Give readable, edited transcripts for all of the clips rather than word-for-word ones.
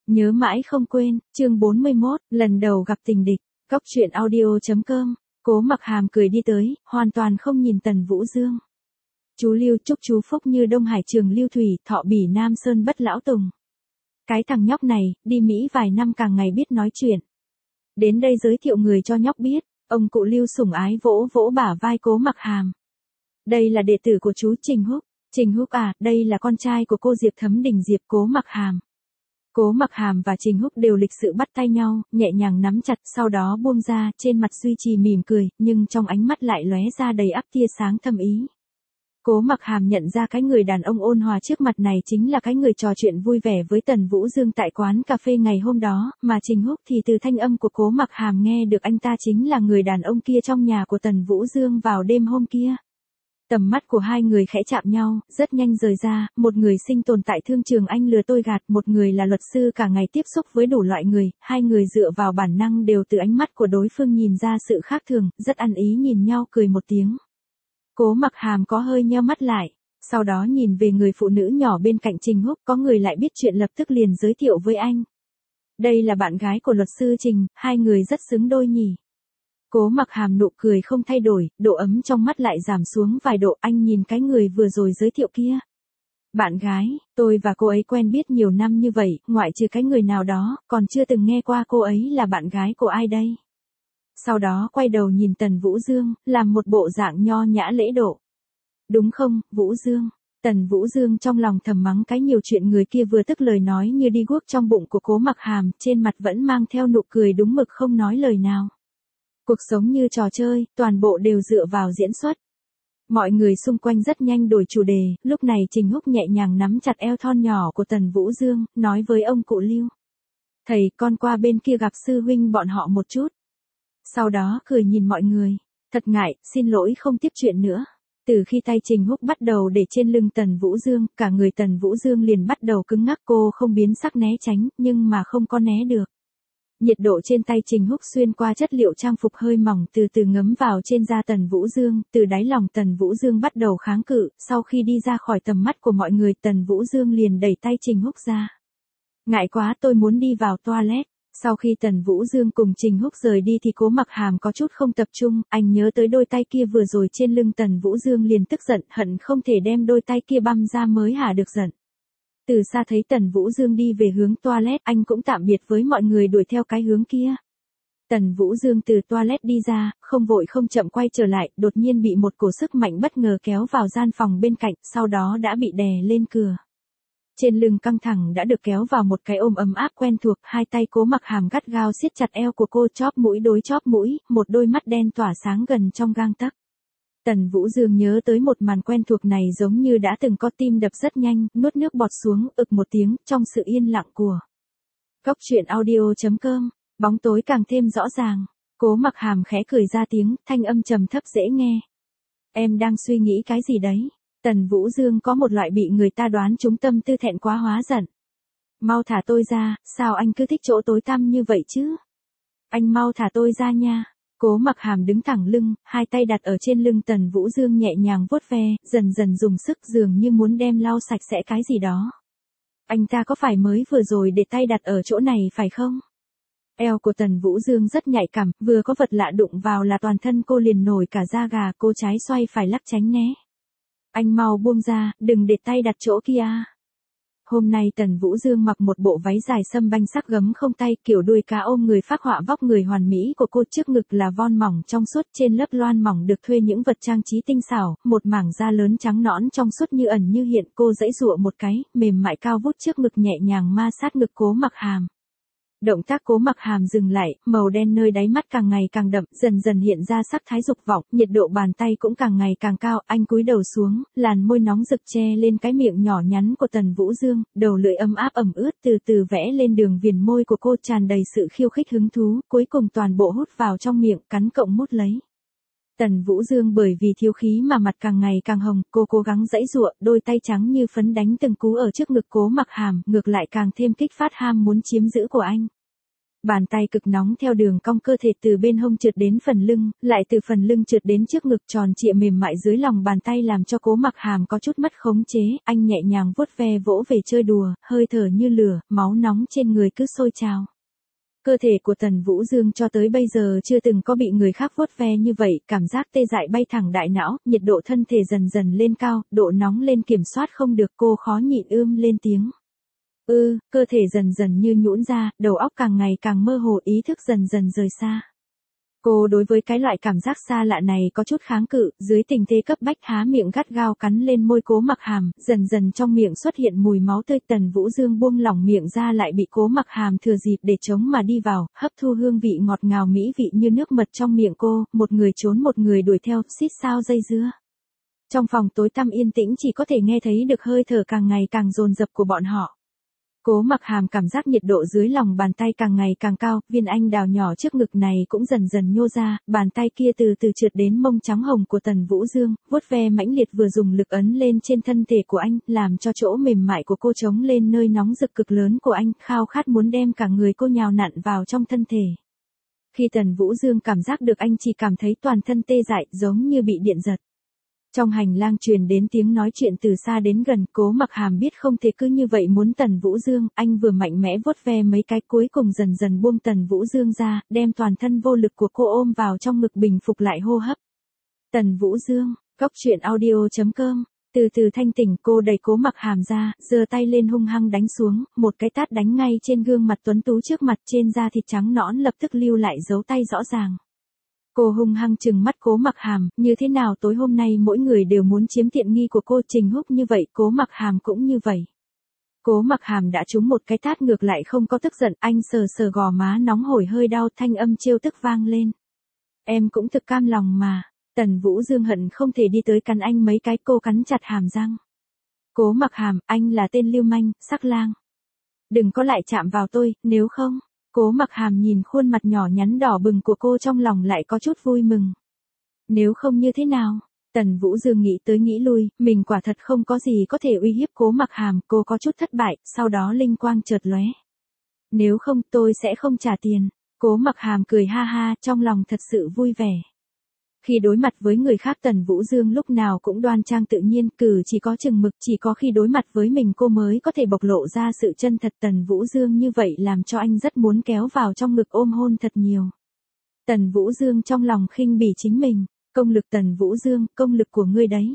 Nhớ mãi không quên, chương 41, lần đầu gặp tình địch, Cóc truyện audio.com, Cố Mặc Hàm cười đi tới, hoàn toàn không nhìn Tần Vũ Dương. Chú Lưu chúc chú phúc như Đông Hải Trường Lưu Thủy, thọ bỉ Nam Sơn bất lão tùng. Cái thằng nhóc này, đi Mỹ vài năm càng ngày biết nói chuyện. Đến đây giới thiệu người cho nhóc biết, ông cụ Lưu sủng ái vỗ vỗ bả vai Cố Mặc Hàm. Đây là đệ tử của chú Trình Húc. Trình Húc à, đây là con trai của cô Diệp Thấm Đình Diệp Cố Mặc Hàm. Cố Mặc Hàm và Trình Húc đều lịch sự bắt tay nhau, nhẹ nhàng nắm chặt, sau đó buông ra, trên mặt duy trì mỉm cười, nhưng trong ánh mắt lại lóe ra đầy ắp tia sáng thâm ý. Cố Mặc Hàm nhận ra cái người đàn ông ôn hòa trước mặt này chính là cái người trò chuyện vui vẻ với Tần Vũ Dương tại quán cà phê ngày hôm đó, mà Trình Húc thì từ thanh âm của Cố Mặc Hàm nghe được anh ta chính là người đàn ông kia trong nhà của Tần Vũ Dương vào đêm hôm kia. Tầm mắt của hai người khẽ chạm nhau, rất nhanh rời ra, một người sinh tồn tại thương trường anh lừa tôi gạt, một người là luật sư cả ngày tiếp xúc với đủ loại người, hai người dựa vào bản năng đều từ ánh mắt của đối phương nhìn ra sự khác thường, rất ăn ý nhìn nhau cười một tiếng. Cố Mặc Hàm có hơi nheo mắt lại, sau đó nhìn về người phụ nữ nhỏ bên cạnh Trình Húc, có người lại biết chuyện lập tức liền giới thiệu với anh. Đây là bạn gái của luật sư Trình, hai người rất xứng đôi nhỉ. Cố Mặc Hàm nụ cười không thay đổi, độ ấm trong mắt lại giảm xuống vài độ, anh nhìn cái người vừa rồi giới thiệu kia. Bạn gái, tôi và cô ấy quen biết nhiều năm như vậy, ngoại trừ cái người nào đó, còn chưa từng nghe qua cô ấy là bạn gái của ai đây. Sau đó quay đầu nhìn Tần Vũ Dương, làm một bộ dạng nho nhã lễ độ. Đúng không, Vũ Dương? Tần Vũ Dương trong lòng thầm mắng cái nhiều chuyện người kia vừa tức lời nói như đi guốc trong bụng của Cố Mặc Hàm, trên mặt vẫn mang theo nụ cười đúng mực không nói lời nào. Cuộc sống như trò chơi, toàn bộ đều dựa vào diễn xuất. Mọi người xung quanh rất nhanh đổi chủ đề, lúc này Trình Húc nhẹ nhàng nắm chặt eo thon nhỏ của Tần Vũ Dương, nói với ông cụ Lưu. Thầy, con qua bên kia gặp sư huynh bọn họ một chút. Sau đó cười nhìn mọi người. Thật ngại, xin lỗi không tiếp chuyện nữa. Từ khi tay Trình Húc bắt đầu để trên lưng Tần Vũ Dương, cả người Tần Vũ Dương liền bắt đầu cứng ngắc, cô không biến sắc né tránh, nhưng mà không có né được. Nhiệt độ trên tay Trình Húc xuyên qua chất liệu trang phục hơi mỏng từ từ ngấm vào trên da Tần Vũ Dương, từ đáy lòng Tần Vũ Dương bắt đầu kháng cự, sau khi đi ra khỏi tầm mắt của mọi người Tần Vũ Dương liền đẩy tay Trình Húc ra. Ngại quá, tôi muốn đi vào toilet. Sau khi Tần Vũ Dương cùng Trình Húc rời đi thì Cố Mặc Hàm có chút không tập trung, anh nhớ tới đôi tay kia vừa rồi trên lưng Tần Vũ Dương liền tức giận, hận không thể đem đôi tay kia băm ra mới hả được giận. Từ xa thấy Tần Vũ Dương đi về hướng toilet, anh cũng tạm biệt với mọi người đuổi theo cái hướng kia. Tần Vũ Dương từ toilet đi ra, không vội không chậm quay trở lại, đột nhiên bị một cổ sức mạnh bất ngờ kéo vào gian phòng bên cạnh, sau đó đã bị đè lên cửa. Trên lưng căng thẳng đã được kéo vào một cái ôm ấm áp quen thuộc, hai tay Cố Mặc Hàm gắt gao siết chặt eo của cô, chóp mũi đối chóp mũi, một đôi mắt đen tỏa sáng gần trong gang tấc. Tần Vũ Dương nhớ tới một màn quen thuộc này giống như đã từng có tim đập rất nhanh, nuốt nước bọt xuống, ực một tiếng, trong sự yên lặng của Cóc truyện audio.com, bóng tối càng thêm rõ ràng. Cố Mặc Hàm khẽ cười ra tiếng, thanh âm trầm thấp dễ nghe. Em đang suy nghĩ cái gì đấy? Tần Vũ Dương có một loại bị người ta đoán trúng tâm tư thẹn quá hóa giận. Mau thả tôi ra, sao anh cứ thích chỗ tối tăm như vậy chứ? Anh mau thả tôi ra nha. Cố Mặc Hàm đứng thẳng lưng, hai tay đặt ở trên lưng Tần Vũ Dương nhẹ nhàng vuốt ve, dần dần dùng sức dường như muốn đem lau sạch sẽ cái gì đó. Anh ta có phải mới vừa rồi để tay đặt ở chỗ này phải không? Eo của Tần Vũ Dương rất nhạy cảm, vừa có vật lạ đụng vào là toàn thân cô liền nổi cả da gà, cô trái xoay phải lắc tránh né. Anh mau buông ra, đừng để tay đặt chỗ kia. Hôm nay Tần Vũ Dương mặc một bộ váy dài sâm banh sắc gấm không tay, kiểu đuôi cá ôm người phác họa vóc người hoàn mỹ của cô, trước ngực là von mỏng trong suốt, trên lớp loan mỏng được thuê những vật trang trí tinh xảo, một mảng da lớn trắng nõn trong suốt như ẩn như hiện, cô giãy giụa một cái, mềm mại cao vút trước ngực nhẹ nhàng ma sát ngực Cố Mặc Hàm. Động tác Cố Mặc Hàm dừng lại, màu đen nơi đáy mắt càng ngày càng đậm, dần dần hiện ra sắc thái dục vọng, nhiệt độ bàn tay cũng càng ngày càng cao, anh cúi đầu xuống, làn môi nóng rực che lên cái miệng nhỏ nhắn của Tần Vũ Dương, đầu lưỡi ấm áp ẩm ướt từ từ vẽ lên đường viền môi của cô, tràn đầy sự khiêu khích hứng thú, cuối cùng toàn bộ hút vào trong miệng, cắn cộng mút lấy. Tần Vũ Dương bởi vì thiếu khí mà mặt càng ngày càng hồng, cô cố gắng giãy giụa, đôi tay trắng như phấn đánh từng cú ở trước ngực Cố Mặc Hàm, ngược lại càng thêm kích phát ham muốn chiếm giữ của anh. Bàn tay cực nóng theo đường cong cơ thể từ bên hông trượt đến phần lưng, lại từ phần lưng trượt đến trước ngực tròn trịa mềm mại dưới lòng bàn tay làm cho Cố Mặc Hàm có chút mất khống chế, anh nhẹ nhàng vuốt ve vỗ về chơi đùa, hơi thở như lửa, máu nóng trên người cứ sôi trào. Cơ thể của Tần Vũ Dương cho tới bây giờ chưa từng có bị người khác vuốt ve như vậy, cảm giác tê dại bay thẳng đại não, nhiệt độ thân thể dần dần lên cao, độ nóng lên kiểm soát không được, cô khó nhịn lên tiếng. Cơ thể dần dần như nhũn ra, đầu óc càng ngày càng mơ hồ, ý thức dần dần rời xa. Cô đối với cái loại cảm giác xa lạ này có chút kháng cự, dưới tình thế cấp bách há miệng gắt gao cắn lên môi Cố Mặc Hàm, dần dần trong miệng xuất hiện mùi máu tươi. Tần Vũ Dương buông lỏng miệng ra lại bị Cố Mặc Hàm thừa dịp để chống mà đi vào, hấp thu hương vị ngọt ngào mỹ vị như nước mật trong miệng cô, một người trốn một người đuổi theo, xít sao dây dưa. Trong phòng tối tăm yên tĩnh chỉ có thể nghe thấy được hơi thở càng ngày càng dồn dập của bọn họ. Cố Mặc Hàm cảm giác nhiệt độ dưới lòng bàn tay càng ngày càng cao, viên anh đào nhỏ trước ngực này cũng dần dần nhô ra, bàn tay kia từ từ trượt đến mông trắng hồng của Tần Vũ Dương, vuốt ve mãnh liệt vừa dùng lực ấn lên trên thân thể của anh, làm cho chỗ mềm mại của cô trống lên nơi nóng rực cực lớn của anh, khao khát muốn đem cả người cô nhào nặn vào trong thân thể. Khi Tần Vũ Dương cảm giác được anh chỉ cảm thấy toàn thân tê dại giống như bị điện giật. Trong hành lang truyền đến tiếng nói chuyện từ xa đến gần, Cố Mặc Hàm biết không thể cứ như vậy muốn Tần Vũ Dương, anh vừa mạnh mẽ vuốt ve mấy cái cuối cùng dần dần buông Tần Vũ Dương ra, đem toàn thân vô lực của cô ôm vào trong ngực bình phục lại hô hấp. Tần Vũ Dương, goctruyện.audio.com, từ từ thanh tỉnh cô đẩy Cố Mặc Hàm ra, giơ tay lên hung hăng đánh xuống, một cái tát đánh ngay trên gương mặt tuấn tú trước mặt, trên da thịt trắng nõn lập tức lưu lại dấu tay rõ ràng. Cô hung hăng trừng mắt Cố Mặc Hàm, như thế nào tối hôm nay mỗi người đều muốn chiếm tiện nghi của cô, Trình Húc như vậy, Cố Mặc Hàm cũng như vậy. Cố Mặc Hàm đã trúng một cái tát ngược lại không có tức giận, anh sờ sờ gò má nóng hổi hơi đau, thanh âm trêu tức vang lên. Em cũng thực cam lòng mà. Tần Vũ Dương hận không thể đi tới cắn anh mấy cái, cô cắn chặt hàm răng. Cố Mặc Hàm, anh là tên lưu manh, sắc lang. Đừng có lại chạm vào tôi, nếu không. Cố Mặc Hàm nhìn khuôn mặt nhỏ nhắn đỏ bừng của cô trong lòng lại có chút vui mừng. Nếu không như thế nào? Tần Vũ Dương nghĩ tới nghĩ lui, mình quả thật không có gì có thể uy hiếp Cố Mặc Hàm, cô có chút thất bại, sau đó linh quang chợt lóe. Nếu không tôi sẽ không trả tiền. Cố Mặc Hàm cười ha ha, trong lòng thật sự vui vẻ. Khi đối mặt với người khác Tần Vũ Dương lúc nào cũng đoan trang tự nhiên, cử chỉ có chừng mực, chỉ có khi đối mặt với mình cô mới có thể bộc lộ ra sự chân thật. Tần Vũ Dương như vậy làm cho anh rất muốn kéo vào trong ngực ôm hôn thật nhiều. Tần Vũ Dương trong lòng khinh bỉ chính mình, công lực Tần Vũ Dương, công lực của ngươi đấy.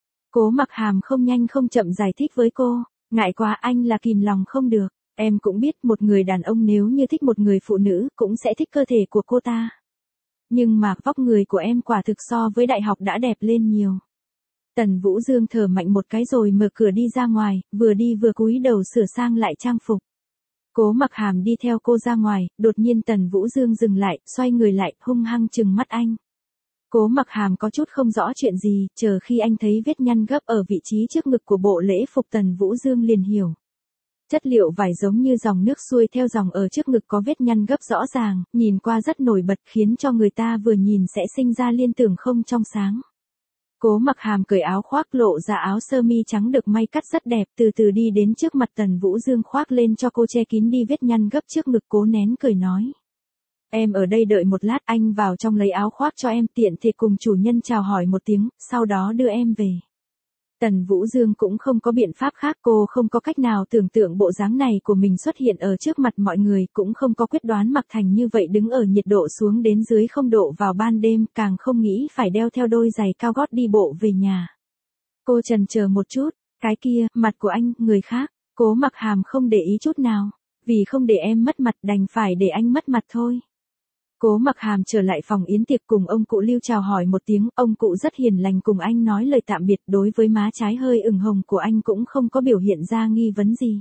Cố Mặc Hàm không nhanh không chậm giải thích với cô, ngại quá anh là kìm lòng không được, em cũng biết một người đàn ông nếu như thích một người phụ nữ cũng sẽ thích cơ thể của cô ta. Nhưng mà vóc người của em quả thực so với đại học đã đẹp lên nhiều. Tần Vũ Dương thở mạnh một cái rồi mở cửa đi ra ngoài, vừa đi vừa cúi đầu sửa sang lại trang phục. Cố Mặc Hàm đi theo cô ra ngoài, đột nhiên Tần Vũ Dương dừng lại, xoay người lại, hung hăng trừng mắt anh. Cố Mặc Hàm có chút không rõ chuyện gì, chờ khi anh thấy vết nhăn gấp ở vị trí trước ngực của bộ lễ phục Tần Vũ Dương liền hiểu. Chất liệu vải giống như dòng nước xuôi theo dòng ở trước ngực có vết nhăn gấp rõ ràng, nhìn qua rất nổi bật khiến cho người ta vừa nhìn sẽ sinh ra liên tưởng không trong sáng. Cố Mặc Hàm cởi áo khoác lộ ra áo sơ mi trắng được may cắt rất đẹp, từ từ đi đến trước mặt Tần Vũ Dương khoác lên cho cô che kín đi vết nhăn gấp trước ngực, cố nén cười nói. Em ở đây đợi một lát, anh vào trong lấy áo khoác cho em, tiện thể cùng chủ nhân chào hỏi một tiếng, sau đó đưa em về. Tần Vũ Dương cũng không có biện pháp khác, cô không có cách nào tưởng tượng bộ dáng này của mình xuất hiện ở trước mặt mọi người, cũng không có quyết đoán mặc thành như vậy đứng ở nhiệt độ xuống đến dưới 0 độ vào ban đêm, càng không nghĩ phải đeo theo đôi giày cao gót đi bộ về nhà. Cô chần chờ một chút, cái kia, mặt của anh, người khác, Cố Mặc Hàm không để ý chút nào, vì không để em mất mặt đành phải để anh mất mặt thôi. Cố Mặc Hàm trở lại phòng yến tiệc cùng ông cụ Lưu chào hỏi một tiếng, ông cụ rất hiền lành cùng anh nói lời tạm biệt, đối với má trái hơi ửng hồng của anh cũng không có biểu hiện ra nghi vấn gì.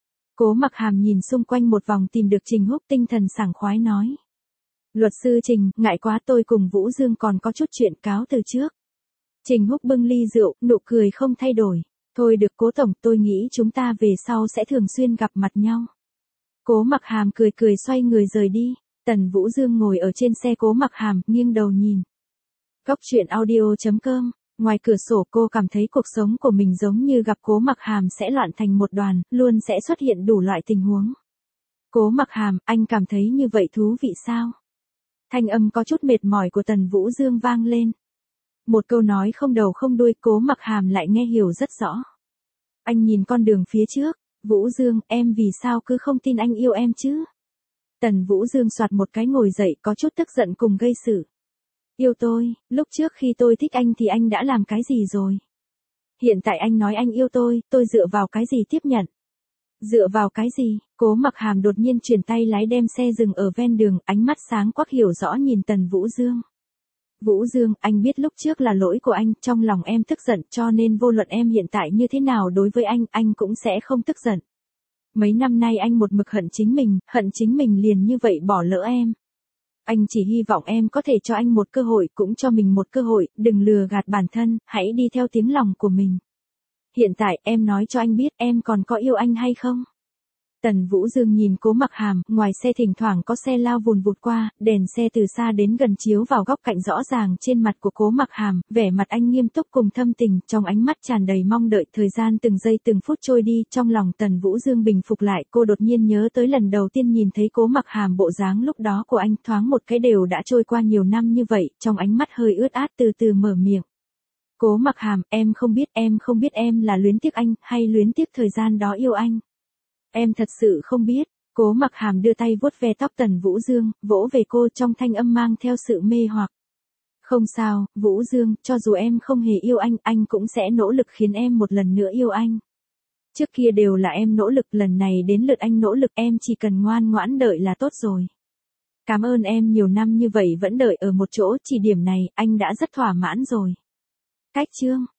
Cố Mặc Hàm nhìn xung quanh một vòng tìm được Trình Húc, tinh thần sảng khoái nói. Luật sư Trình, ngại quá tôi cùng Vũ Dương còn có chút chuyện cáo từ trước. Trình Húc bưng ly rượu, nụ cười không thay đổi. Thôi được Cố Tổng, tôi nghĩ chúng ta về sau sẽ thường xuyên gặp mặt nhau. Cố Mặc Hàm cười cười xoay người rời đi. Tần Vũ Dương ngồi ở trên xe Cố Mặc Hàm, nghiêng đầu nhìn. Goctruyện.audio.com, ngoài cửa sổ cô cảm thấy cuộc sống của mình giống như gặp Cố Mặc Hàm sẽ loạn thành một đoàn, luôn sẽ xuất hiện đủ loại tình huống. Cố Mặc Hàm, anh cảm thấy như vậy thú vị sao? Thanh âm có chút mệt mỏi của Tần Vũ Dương vang lên. Một câu nói không đầu không đuôi, Cố Mặc Hàm lại nghe hiểu rất rõ. Anh nhìn con đường phía trước, Vũ Dương, em vì sao cứ không tin anh yêu em chứ? Tần Vũ Dương soạt một cái ngồi dậy, có chút tức giận cùng gây sự. Yêu tôi, lúc trước khi tôi thích anh thì anh đã làm cái gì rồi? Hiện tại anh nói anh yêu tôi dựa vào cái gì tiếp nhận? Dựa vào cái gì? Cố Mặc Hàm đột nhiên chuyển tay lái đem xe dừng ở ven đường, ánh mắt sáng quắc hiểu rõ nhìn Tần Vũ Dương. Vũ Dương, anh biết lúc trước là lỗi của anh, trong lòng em tức giận cho nên vô luận em hiện tại như thế nào đối với anh cũng sẽ không tức giận. Mấy năm nay anh một mực hận chính mình liền như vậy bỏ lỡ em. Anh chỉ hy vọng em có thể cho anh một cơ hội, cũng cho mình một cơ hội, đừng lừa gạt bản thân, hãy đi theo tiếng lòng của mình. Hiện tại em nói cho anh biết em còn có yêu anh hay không? Tần Vũ Dương nhìn Cố Mặc Hàm, ngoài xe thỉnh thoảng có xe lao vùn vụt qua, đèn xe từ xa đến gần chiếu vào góc cạnh rõ ràng trên mặt của Cố Mặc Hàm, vẻ mặt anh nghiêm túc cùng thâm tình, trong ánh mắt tràn đầy mong đợi. Thời gian từng giây từng phút trôi đi, trong lòng Tần Vũ Dương bình phục lại, cô đột nhiên nhớ tới lần đầu tiên nhìn thấy Cố Mặc Hàm bộ dáng lúc đó của anh, thoáng một cái đều đã trôi qua nhiều năm như vậy, trong ánh mắt hơi ướt át từ từ mở miệng. Cố Mặc Hàm, em không biết em là luyến tiếc anh, hay luyến tiếc thời gian đó yêu anh. Em thật sự không biết. Cố Mặc Hàm đưa tay vuốt ve tóc Tần Vũ Dương, vỗ về cô trong thanh âm mang theo sự mê hoặc. Không sao, Vũ Dương, cho dù em không hề yêu anh cũng sẽ nỗ lực khiến em một lần nữa yêu anh. Trước kia đều là em nỗ lực, lần này đến lượt anh nỗ lực, em chỉ cần ngoan ngoãn đợi là tốt rồi. Cảm ơn em nhiều năm như vậy vẫn đợi ở một chỗ, chỉ điểm này, anh đã rất thỏa mãn rồi. Cách chương